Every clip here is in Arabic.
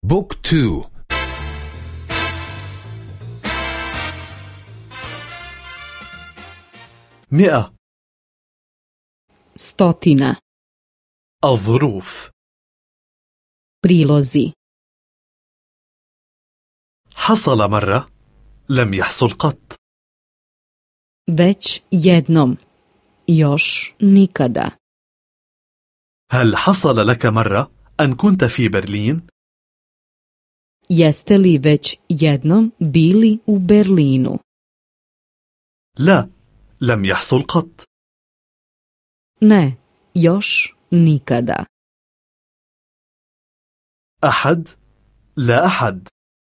بوك 2. 100. stotina, الظروف. prilozi, حصل مرة، لم يحصل قط. već jednom, još nikada. هل حصل لك مرة أن كنت في برلين؟ Jeste li već jednom bili u Berlinu? لا، لم يحصل قط. Ne, još nikada. أحد، لا أحد.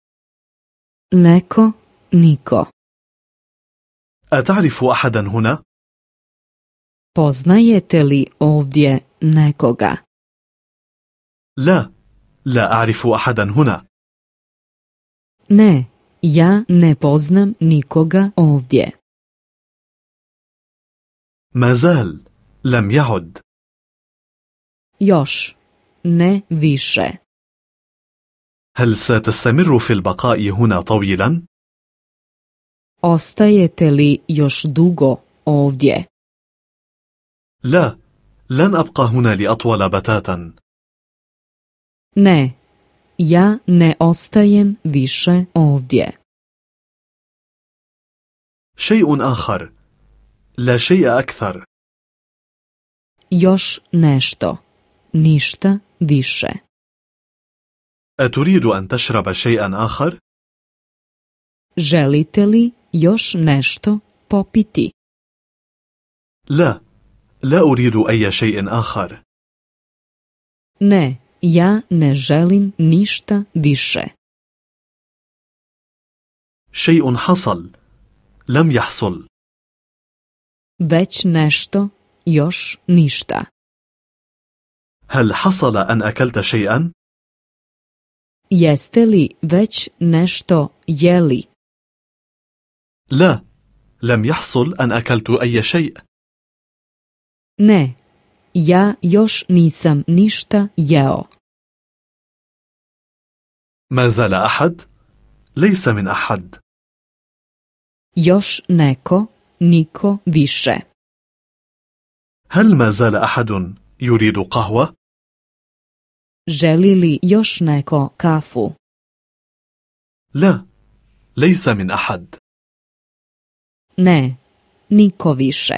Neko, niko. أتعرف أحدا هنا؟ Poznajete li ovdje nekoga? لا، لا أعرف أحدا هنا. Ne, ja ne poznam nikoga ovdje. ما زال، لم يعد. Još, ne više. هل ستستمر في البقاء هنا طويلا؟ Ostajete li još dugo ovdje? لا، لن أبقى هنا لأطول بتاتا. Ne, ja ne ostajem više ovdje. شيء آخر، لا شيء أكثر. Još nešto, ništa više. أتريد أن تشرب شيئا آخر؟ Želite li još nešto popiti? لا، لا أريد أي شيء آخر. Ne, ja ne želim ništa više. شيء حصل، لم يحصل. Već nešto, još ništa. هل حصل أن أكلت شيئا؟ Jeste li već nešto jeli? لا، لم يحصل أن أكلت أي شيء. Ne, ja još nisam ništa jeo. ما زال أحد؟ ليس من أحد. Još neko, niko više. هل ما زال أحد يريد قهوة؟ Želi li još neko kafu? لا، ليس من أحد. Ne, niko više.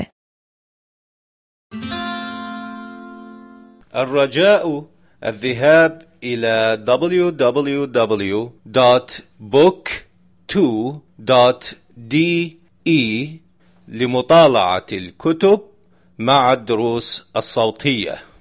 الرجاء الذهاب إلى www.book2.de لمطالعة الكتب مع الدروس الصوتية.